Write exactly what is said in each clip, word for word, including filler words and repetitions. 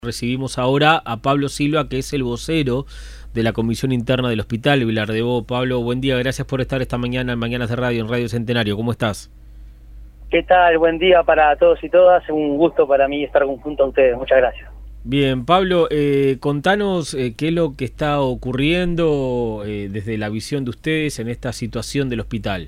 Recibimos ahora a Pablo Silva, que es el vocero de la Comisión Interna del Hospital Vilar de Bo. Pablo, buen día, gracias por estar esta mañana en Mañanas de Radio, en Radio Centenario. ¿Cómo estás? ¿Qué tal? Buen día para todos y todas. Un gusto para mí estar junto a ustedes. Muchas gracias. Bien, Pablo, eh, contanos eh, qué es lo que está ocurriendo eh, desde la visión de ustedes en esta situación del hospital.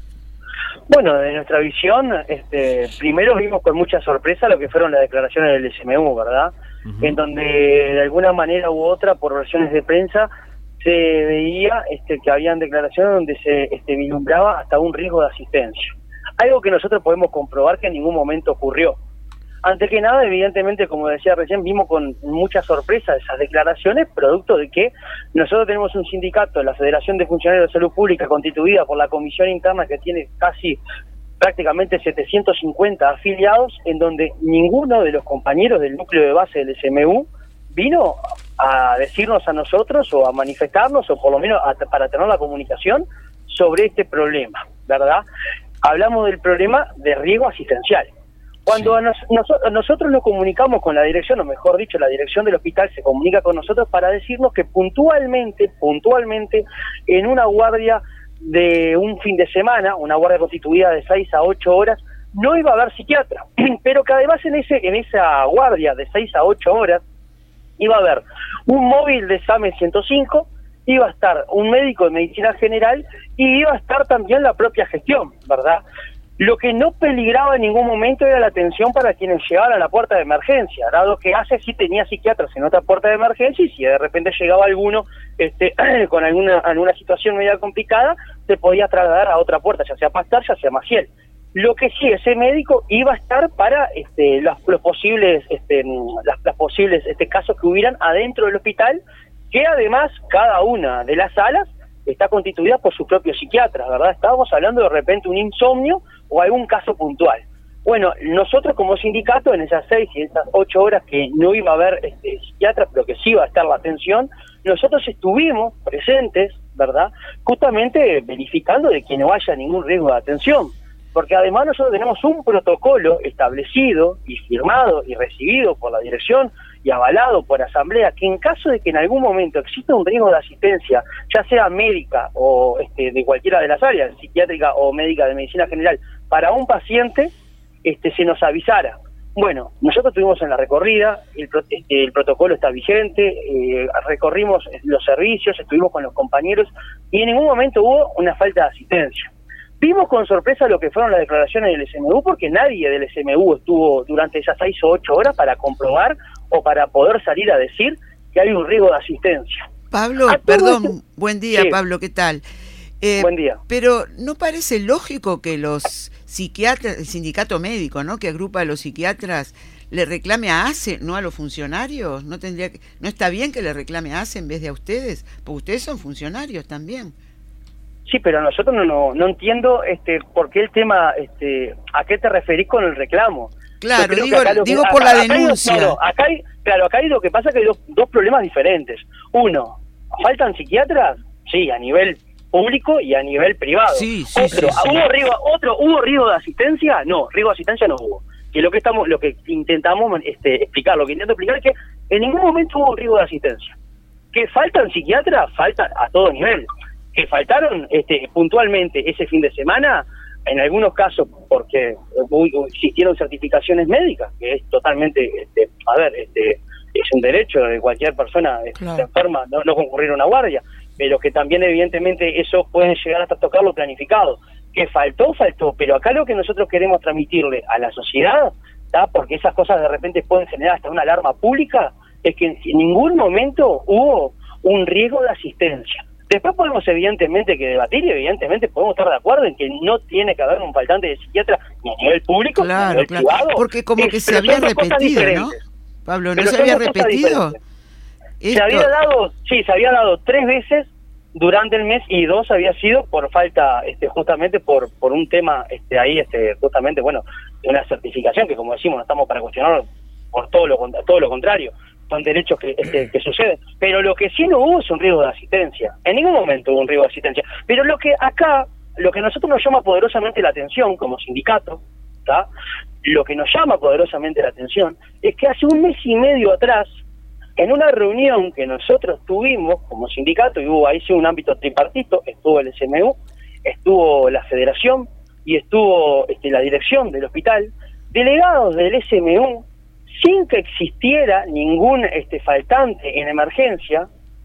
Bueno, de nuestra visión, este, primero vimos con mucha sorpresa lo que fueron las declaraciones del S M U, ¿verdad? Uh-huh. En donde de alguna manera u otra, por versiones de prensa, se veía este, que habían declaraciones donde se este, vislumbraba hasta un riesgo de asistencia. Algo que nosotros podemos comprobar que en ningún momento ocurrió. Antes que nada, evidentemente, como decía recién, vimos con mucha sorpresa esas declaraciones, producto de que nosotros tenemos un sindicato, la Federación de Funcionarios de Salud Pública, constituida por la Comisión Interna, que tiene casi prácticamente setecientos cincuenta afiliados, en donde ninguno de los compañeros del núcleo de base del S M U vino a decirnos a nosotros o a manifestarnos, o por lo menos a, para tener la comunicación sobre este problema, ¿verdad? Hablamos del problema de riesgo asistencial. Cuando sí. nos, nos, nosotros nos comunicamos con la dirección, o mejor dicho, la dirección del hospital se comunica con nosotros para decirnos que puntualmente, puntualmente, en una guardia de un fin de semana, una guardia constituida de seis a ocho horas, no iba a haber psiquiatra, pero que además en ese en esa guardia de seis a ocho horas iba a haber un móvil de SAME ciento cinco, iba a estar un médico de medicina general y iba a estar también la propia gestión, ¿verdad? Lo que no peligraba en ningún momento era la atención para quienes llegaban a la puerta de emergencia, dado que hace sí tenía psiquiatras en otra puerta de emergencia, y si de repente llegaba alguno este, con alguna, alguna situación media complicada, se podía trasladar a otra puerta, ya sea Pastar, ya sea Maciel. Lo que sí, ese médico iba a estar para este, los, los posibles, este, las, las posibles este, casos que hubieran adentro del hospital, que además cada una de las salas está constituida por sus propios psiquiatras, ¿verdad? Estábamos hablando de repente un insomnio o algún caso puntual. Bueno, nosotros como sindicato en esas seis y esas ocho horas que no iba a haber este, psiquiatra, pero que sí iba a estar la atención, nosotros estuvimos presentes, ¿verdad? Justamente verificando de que no haya ningún riesgo de atención, porque además nosotros tenemos un protocolo establecido y firmado y recibido por la dirección y avalado por asamblea, que en caso de que en algún momento exista un riesgo de asistencia, ya sea médica o este, de cualquiera de las áreas, psiquiátrica o médica de medicina general, para un paciente, este, se nos avisara. Bueno, nosotros estuvimos en la recorrida, el, este, el protocolo está vigente, eh, recorrimos los servicios, estuvimos con los compañeros y en ningún momento hubo una falta de asistencia. Vimos con sorpresa lo que fueron las declaraciones del S M U, porque nadie del S M U estuvo durante esas seis o ocho horas para comprobar o para poder salir a decir que hay un riesgo de asistencia. Pablo, perdón, este... buen día, sí. Pablo, ¿qué tal? Eh, buen día. Pero ¿no parece lógico que los psiquiatras, el sindicato médico, ¿no?, que agrupa a los psiquiatras, le reclame a A C E, no a los funcionarios? ¿No tendría que, no está bien que le reclame a A C E en vez de a ustedes? Porque ustedes son funcionarios también. Sí, pero nosotros no, no, no entiendo este, por qué el tema, este, ¿a qué te referís con el reclamo? Claro, digo, que digo que, por acá, la acá denuncia. Hay, no, acá hay, claro, acá hay lo que pasa que hay dos, dos problemas diferentes. Uno, ¿faltan psiquiatras? Sí, a nivel público y a nivel privado. Sí, sí, otro, sí, sí. ¿Hubo riesgo, otro, ¿hubo riesgo de asistencia? No, riesgo de asistencia no hubo. Que lo que estamos, lo que intentamos este, explicar, lo que intento explicar es que en ningún momento hubo riesgo de asistencia. ¿Que faltan psiquiatras? Faltan a todo nivel. Que faltaron este, puntualmente ese fin de semana, en algunos casos porque existieron certificaciones médicas, que es totalmente, este, a ver, este, es un derecho de cualquier persona que claro. se enferma no, no concurrir a una guardia, pero que también evidentemente eso puede llegar hasta tocar lo planificado. Que faltó, faltó, pero acá lo que nosotros queremos transmitirle a la sociedad, ¿tá?, porque esas cosas de repente pueden generar hasta una alarma pública, es que en ningún momento hubo un riesgo de asistencia. Después podemos evidentemente que debatir y evidentemente podemos estar de acuerdo en que no tiene que haber un faltante de psiquiatra ni a nivel público claro, ni a nivel claro. privado. Porque como que es, se había repetido, ¿no? Pablo, ¿no pero se había repetido? Se Esto... había dado, sí, se había dado tres veces durante el mes y dos había sido por falta, este, justamente por por un tema este ahí, este justamente, bueno, de una certificación que, como decimos, no estamos para cuestionar por todo lo, todo lo contrario. Son derechos que, este, que suceden, pero lo que sí no hubo es un riesgo de asistencia, en ningún momento hubo un riesgo de asistencia, pero lo que acá, lo que a nosotros nos llama poderosamente la atención como sindicato, ¿tá?, lo que nos llama poderosamente la atención es que hace un mes y medio atrás, en una reunión que nosotros tuvimos como sindicato, y hubo ahí sí un ámbito tripartito, estuvo el S M U, estuvo la federación y estuvo este, la dirección del hospital, delegados del S M U, sin que existiera ningún este, faltante en emergencia,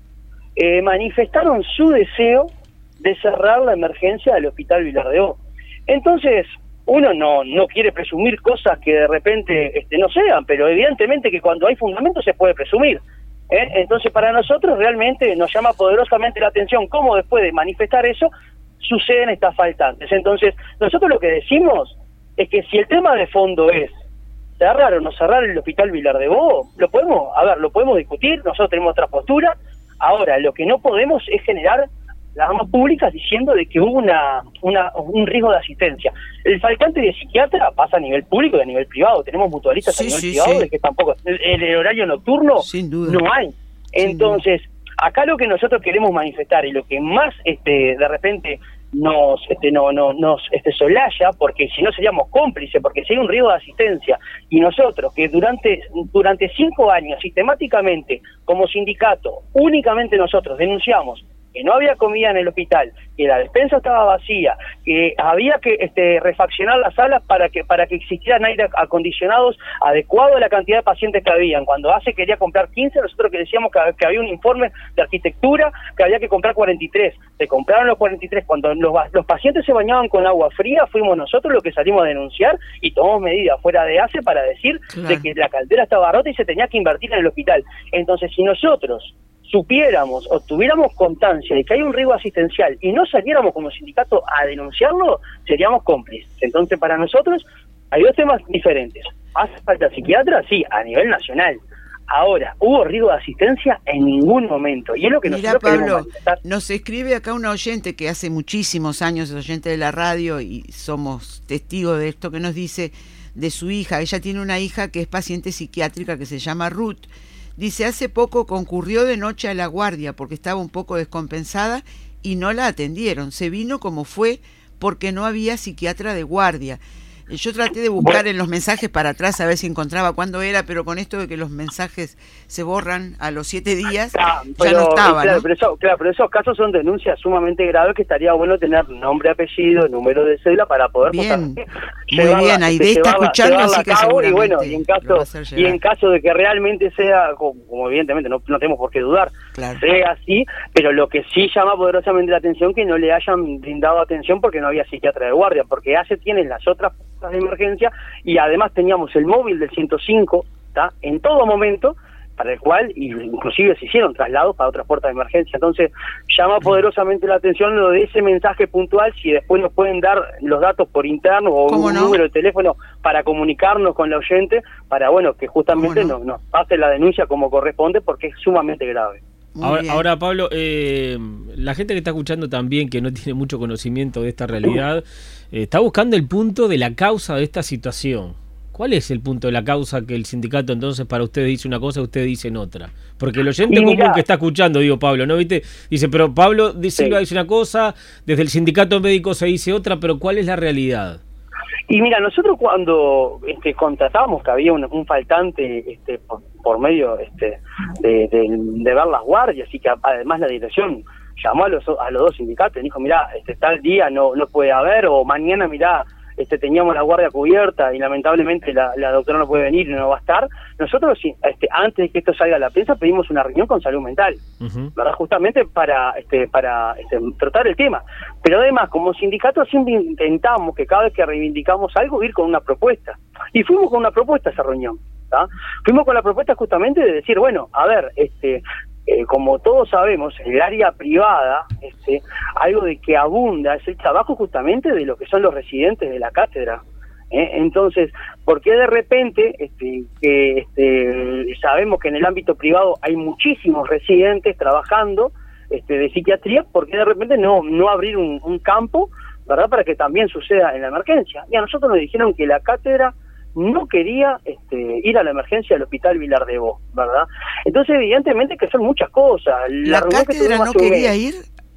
eh, manifestaron su deseo de cerrar la emergencia del Hospital Vilar de Bo. Entonces, uno no no quiere presumir cosas que de repente este, no sean, pero evidentemente que cuando hay fundamento se puede presumir. ¿eh? Entonces, para nosotros realmente nos llama poderosamente la atención cómo después de manifestar eso, suceden estas faltantes. Entonces, nosotros lo que decimos es que si el tema de fondo es cerrar o no cerrar el Hospital Vilar de Bo, lo podemos, a ver, lo podemos discutir, nosotros tenemos otra postura. Ahora, lo que no podemos es generar las armas públicas diciendo de que hubo una, una un riesgo de asistencia. El faltante de psiquiatra pasa a nivel público y a nivel privado. Tenemos mutualistas sí, a nivel sí, privado, sí. de que tampoco, el, el horario nocturno Sin duda. no hay. Entonces, acá lo que nosotros queremos manifestar y lo que más este de repente nos este no no nos este solaya, porque si no seríamos cómplices, porque si hay un riesgo de asistencia y nosotros que durante durante cinco años sistemáticamente como sindicato únicamente nosotros denunciamos que no había comida en el hospital, que la despensa estaba vacía, que había que este, refaccionar las salas para que para que existieran aire acondicionados adecuado a la cantidad de pacientes que habían. Cuando ACE quería comprar quince, nosotros que decíamos que, que había un informe de arquitectura que había que comprar cuarenta y tres. Se compraron los cuarenta y tres. Cuando los, los pacientes se bañaban con agua fría, fuimos nosotros los que salimos a denunciar y tomamos medidas fuera de ACE para decir claro. de que la caldera estaba rota y se tenía que invertir en el hospital. Entonces, si nosotros supiéramos o tuviéramos constancia de que hay un riesgo asistencial y no saliéramos como sindicato a denunciarlo, seríamos cómplices. Entonces, para nosotros hay dos temas diferentes. ¿Hace falta psiquiatra? Sí, a nivel nacional. Ahora, ¿hubo riesgo de asistencia? En ningún momento. Y es lo que Mirá, nosotros Pablo, queremos manifestar. Nos escribe acá una oyente que hace muchísimos años es oyente de la radio y somos testigos de esto, que nos dice de su hija. Ella tiene una hija que es paciente psiquiátrica que se llama Ruth. Dice, hace poco concurrió de noche a la guardia porque estaba un poco descompensada y no la atendieron. Se vino como fue porque no había psiquiatra de guardia. Yo traté de buscar bueno. en los mensajes para atrás a ver si encontraba cuándo era, pero con esto de que los mensajes se borran a los siete días, claro, ya pero, no estaba, claro, ¿no? Pero eso, claro, pero esos casos son denuncias sumamente graves que estaría bueno tener nombre, apellido, número de cédula para poder... Bien, muy llevarla, bien, Aide está escuchando, así que seguramente y bueno, y en caso y en caso de que realmente sea, como, como evidentemente no, no tenemos por qué dudar, claro. sea así, pero lo que sí llama poderosamente la atención que no le hayan brindado atención porque no había psiquiatra de guardia, porque ACE tiene las otras de emergencia y además teníamos el móvil del ciento cinco, ¿tá? En todo momento, para el cual inclusive se hicieron traslados para otras puertas de emergencia. Entonces llama poderosamente la atención lo de ese mensaje puntual. Si después nos pueden dar los datos por interno o un no? número de teléfono para comunicarnos con la oyente, para bueno que justamente no? nos, nos pase la denuncia como corresponde, porque es sumamente grave. Ahora, ahora, Pablo, eh, la gente que está escuchando también, que no tiene mucho conocimiento de esta realidad, eh, está buscando el punto de la causa de esta situación. ¿Cuál es el punto de la causa que el sindicato entonces para ustedes dice una cosa y ustedes dicen otra? Porque el oyente común que está escuchando, digo Pablo, ¿no viste? Dice, pero Pablo dice, sí. dice una cosa, desde el sindicato médico se dice otra, pero ¿cuál es la realidad? Y mira, nosotros cuando este, contratamos que había un, un faltante este, por, por medio este, de, de, de ver las guardias y que además la dirección llamó a los, a los dos sindicatos y dijo, mirá, este, tal día no, no puede haber, o mañana, mirá, este, teníamos la guardia cubierta y lamentablemente la, la doctora no puede venir y no va a estar. Nosotros, este, antes de que esto salga a la prensa, pedimos una reunión con salud mental, uh-huh. ¿verdad? Justamente para este, para este, tratar el tema. Pero además, como sindicato, siempre intentamos que cada vez que reivindicamos algo, ir con una propuesta. Y fuimos con una propuesta a esa reunión, ¿tá? Fuimos con la propuesta justamente de decir, bueno, a ver, este... Eh, como todos sabemos, en el área privada, este, algo de que abunda es el trabajo justamente de lo que son los residentes de la cátedra. ¿eh? Entonces, ¿por qué de repente este, que este, sabemos que en el ámbito privado hay muchísimos residentes trabajando este, de psiquiatría, ¿por qué de repente no, no abrir un, un campo, verdad, para que también suceda en la emergencia? Y a nosotros nos dijeron que la cátedra no quería este, ir a la emergencia del Hospital Vilar de Bo, ¿verdad? Entonces, evidentemente que son muchas cosas. ¿La, ¿La cátedra no quería ir?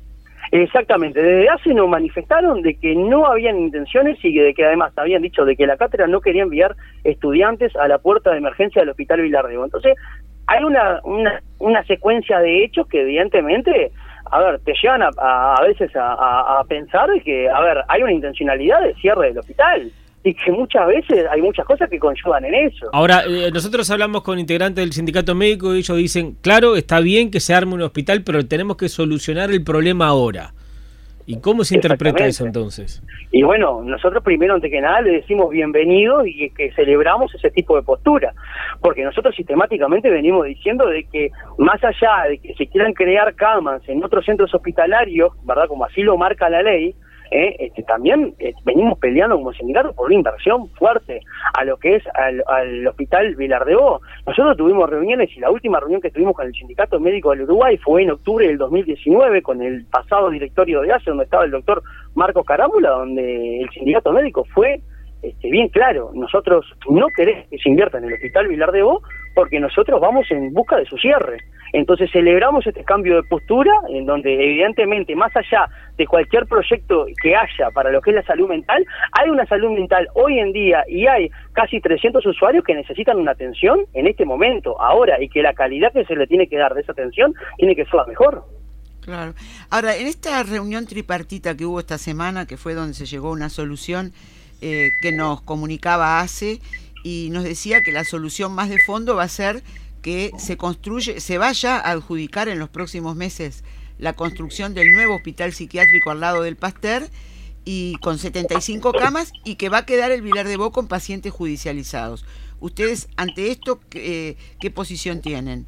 Exactamente, desde hace nos manifestaron de que no habían intenciones y de que además habían dicho de que la cátedra no quería enviar estudiantes a la puerta de emergencia del Hospital Vilar de Bo. Entonces, hay una, una, una secuencia de hechos que evidentemente, a ver, te llevan a, a, a veces a, a, a pensar que, a ver, hay una intencionalidad de cierre del hospital. Y que muchas veces hay muchas cosas que conllevan en eso. Ahora, eh, nosotros hablamos con integrantes del sindicato médico y ellos dicen, claro, está bien que se arme un hospital, pero tenemos que solucionar el problema ahora. ¿Y cómo se interpreta eso entonces? Y bueno, nosotros primero, antes que nada, le decimos bienvenidos y que celebramos ese tipo de postura, porque nosotros sistemáticamente venimos diciendo de que más allá de que se quieran crear camas en otros centros hospitalarios, ¿verdad? Como así lo marca la ley, Eh, este, también eh, venimos peleando como sindicato por una inversión fuerte a lo que es al, al Hospital Vilar de Bo. Nosotros tuvimos reuniones y la última reunión que tuvimos con el Sindicato Médico del Uruguay fue en octubre del dos mil diecinueve con el pasado directorio de A C E, donde estaba el doctor Marcos Carámbula, donde el Sindicato Médico fue este, bien claro: nosotros no queremos que se invierta en el Hospital Vilar de Bo porque nosotros vamos en busca de su cierre. Entonces celebramos este cambio de postura en donde evidentemente, más allá de cualquier proyecto que haya para lo que es la salud mental, hay una salud mental hoy en día y hay casi trescientos usuarios que necesitan una atención en este momento, ahora, y que la calidad que se le tiene que dar de esa atención tiene que ser la mejor. Claro. Ahora, en esta reunión tripartita que hubo esta semana, que fue donde se llegó a una solución eh, que nos comunicaba A C E y nos decía que la solución más de fondo va a ser que se construye, se vaya a adjudicar en los próximos meses la construcción del nuevo hospital psiquiátrico al lado del Pasteur y con setenta y cinco camas, y que va a quedar el Vilar de Bo con pacientes judicializados. ¿Ustedes ante esto eh, qué posición tienen?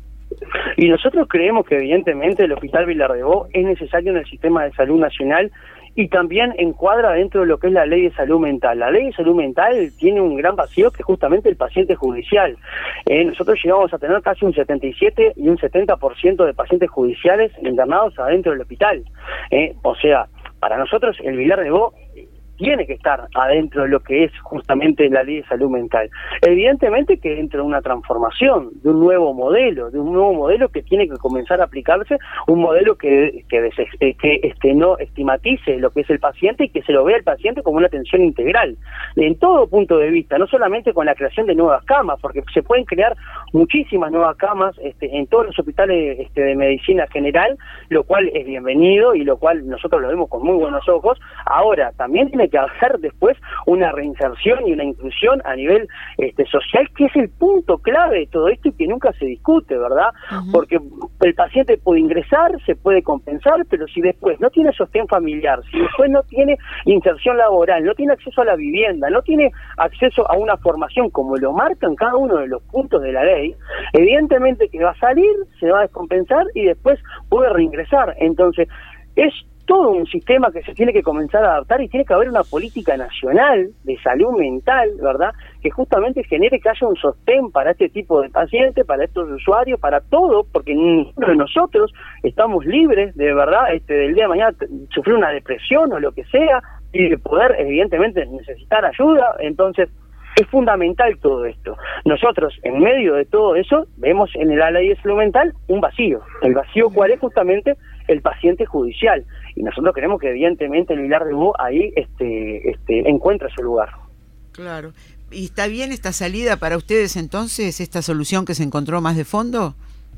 Y nosotros creemos que evidentemente el Hospital Vilar de Bo es necesario en el sistema de salud nacional y también encuadra dentro de lo que es la ley de salud mental. La ley de salud mental tiene un gran vacío que es justamente el paciente judicial. Eh, nosotros llegamos a tener casi un setenta y siete y un setenta por ciento de pacientes judiciales internados adentro del hospital. Eh, o sea, para nosotros el Vilar de Bo tiene que estar adentro de lo que es justamente la ley de salud mental. Evidentemente que dentro de una transformación, de un nuevo modelo, de un nuevo modelo que tiene que comenzar a aplicarse, un modelo que, que, des, que este, no estigmatice lo que es el paciente y que se lo vea el paciente como una atención integral, en todo punto de vista, no solamente con la creación de nuevas camas, porque se pueden crear muchísimas nuevas camas este, en todos los hospitales este, de medicina general, lo cual es bienvenido y lo cual nosotros lo vemos con muy buenos ojos. Ahora, también tiene que hacer después una reinserción y una inclusión a nivel este, social, que es el punto clave de todo esto y que nunca se discute, ¿verdad? Uh-huh. Porque el paciente puede ingresar, se puede compensar, pero si después no tiene sostén familiar, si después no tiene inserción laboral, no tiene acceso a la vivienda, no tiene acceso a una formación como lo marca en cada uno de los puntos de la ley, evidentemente que va a salir, se va a descompensar y después puede reingresar. Entonces, es todo un sistema que se tiene que comenzar a adaptar y tiene que haber una política nacional de salud mental, ¿verdad?, que justamente genere que haya un sostén para este tipo de pacientes, para estos usuarios, para todo, porque ninguno de nosotros estamos libres de verdad este del día de mañana sufrir una depresión o lo que sea y de poder evidentemente necesitar ayuda. Entonces es fundamental todo esto. Nosotros, en medio de todo eso, vemos en la ley de salud mental un vacío. El vacío, ¿cuál es? Justamente el paciente judicial. Y nosotros creemos que evidentemente el Vilar de Bo ahí este, este, encuentra su lugar. Claro. ¿Y está bien esta salida para ustedes entonces, esta solución que se encontró más de fondo?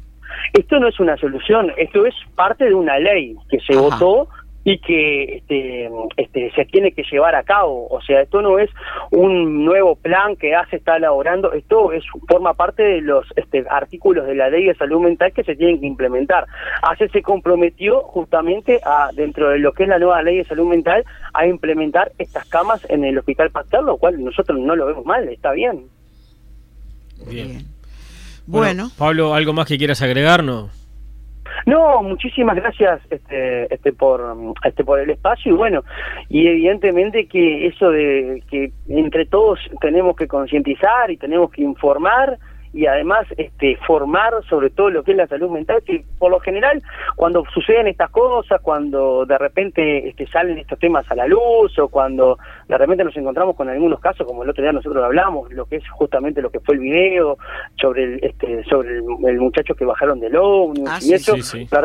Esto no es una solución, esto es parte de una ley que se Ajá. votó y que este, este, se tiene que llevar a cabo. O sea, esto no es un nuevo plan que A C E está elaborando, esto es forma parte de los este, artículos de la ley de salud mental que se tienen que implementar. A C E se comprometió justamente a, dentro de lo que es la nueva ley de salud mental, a implementar estas camas en el Hospital Pasteur, lo cual nosotros no lo vemos mal, está bien. Bien. Bien. Bueno, bueno. Pablo, ¿algo más que quieras agregarnos? No, muchísimas gracias este, este por este por el espacio y bueno, y evidentemente que eso de que entre todos tenemos que concientizar y tenemos que informar y además este formar sobre todo lo que es la salud mental, que por lo general cuando suceden estas cosas, cuando de repente este, salen estos temas a la luz o cuando de repente nos encontramos con algunos casos, como el otro día nosotros hablamos, lo que es justamente lo que fue el video sobre el este sobre el, el muchacho que bajaron del ómnibus ah, y sí, eso, sí, sí. ¿verdad?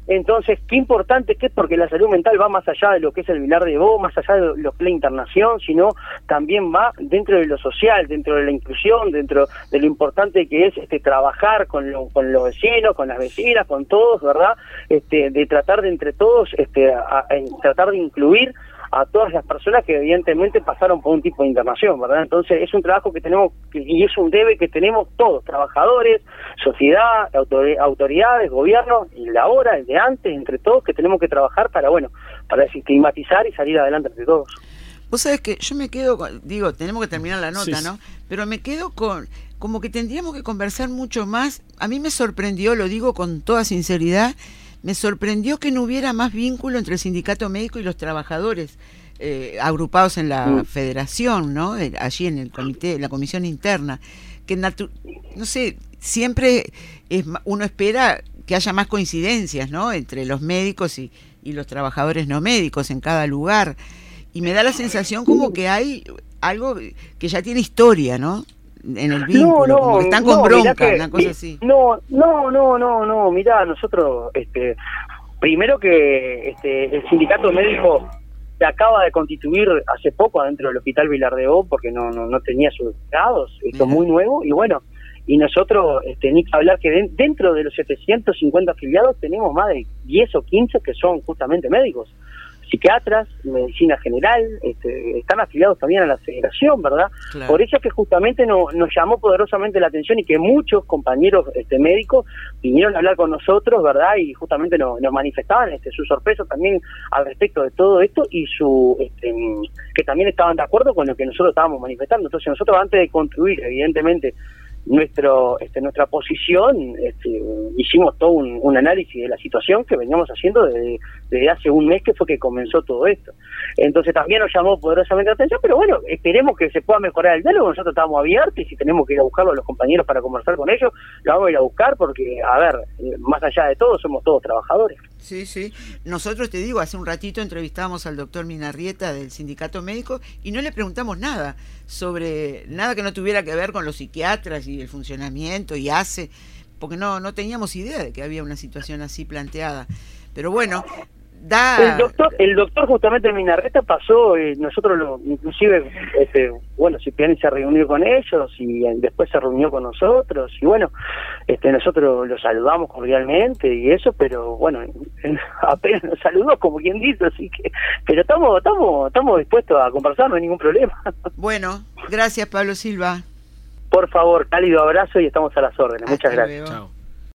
Entonces, qué importante que es, porque la salud mental va más allá de lo que es el Vilar de Bo, más allá de lo que es la internación, sino también va dentro de lo social, dentro de la inclusión, dentro de lo importante que es este trabajar con, lo, con los vecinos, con las vecinas, con todos, ¿verdad? Este, de tratar de entre todos, este, a, a, tratar de incluir a todas las personas que evidentemente pasaron por un tipo de internación, ¿verdad? Entonces es un trabajo que tenemos, y es un debe que tenemos todos, trabajadores, sociedad, autoridades, gobierno, y la hora, el de antes, entre todos, que tenemos que trabajar para, bueno, para desestigmatizar y salir adelante entre todos. Vos sabés que yo me quedo, con, digo, tenemos que terminar la nota, sí, ¿no? Pero me quedo con, como que tendríamos que conversar mucho más. A mí me sorprendió, lo digo con toda sinceridad, me sorprendió que no hubiera más vínculo entre el sindicato médico y los trabajadores eh, agrupados en la mm. federación, ¿no? Allí en el comité, en la comisión interna, que natu- no sé, siempre es, uno espera que haya más coincidencias, ¿no? Entre los médicos y, y los trabajadores no médicos en cada lugar, y me da la sensación como que hay algo que ya tiene historia, ¿no? En el vínculo, no, no, como que están con no, bronca, que, una cosa así. No, no, no, no, no, mirá, nosotros, este, primero que este, el sindicato médico se acaba de constituir hace poco adentro del Hospital Vilar de Bo, porque no, no, no tenía sus grados, esto es muy nuevo, y bueno, y nosotros, este, ni que hablar que de, dentro de los setecientos cincuenta afiliados tenemos más de diez o quince que son justamente médicos, psiquiatras, medicina general, este, están afiliados también a la federación, ¿verdad? Claro. Por eso es que justamente no, nos llamó poderosamente la atención y que muchos compañeros este, médicos vinieron a hablar con nosotros, ¿verdad? Y justamente nos, nos manifestaban este, su sorpresa también al respecto de todo esto y su este, que también estaban de acuerdo con lo que nosotros estábamos manifestando. Entonces nosotros, antes de construir, evidentemente, nuestro este, nuestra posición, este, hicimos todo un, un análisis de la situación que veníamos haciendo desde, desde hace un mes, que fue que comenzó todo esto. Entonces también nos llamó poderosamente la atención, pero bueno, esperemos que se pueda mejorar el diálogo. Nosotros estamos abiertos, y si tenemos que ir a buscarlo a los compañeros para conversar con ellos, lo vamos a ir a buscar, porque, a ver, más allá de todo, somos todos trabajadores. Sí, sí. Nosotros, te digo, hace un ratito entrevistamos al doctor Minarrieta del Sindicato Médico y no le preguntamos nada sobre nada que no tuviera que ver con los psiquiatras y el funcionamiento y hace, porque no, no teníamos idea de que había una situación así planteada. Pero bueno, da... El doctor, el doctor justamente Minarrieta pasó, eh, nosotros lo, inclusive, este, bueno, Cipriani se reunió con ellos y después se reunió con nosotros, y bueno, este, nosotros lo saludamos cordialmente y eso, pero bueno, apenas nos saludó, como quien dice, así que, pero estamos, estamos, estamos dispuestos a conversar, no hay ningún problema. Bueno, gracias Pablo Silva. Por favor, cálido abrazo y estamos a las órdenes. Muchas Hasta gracias. Luego. Chao.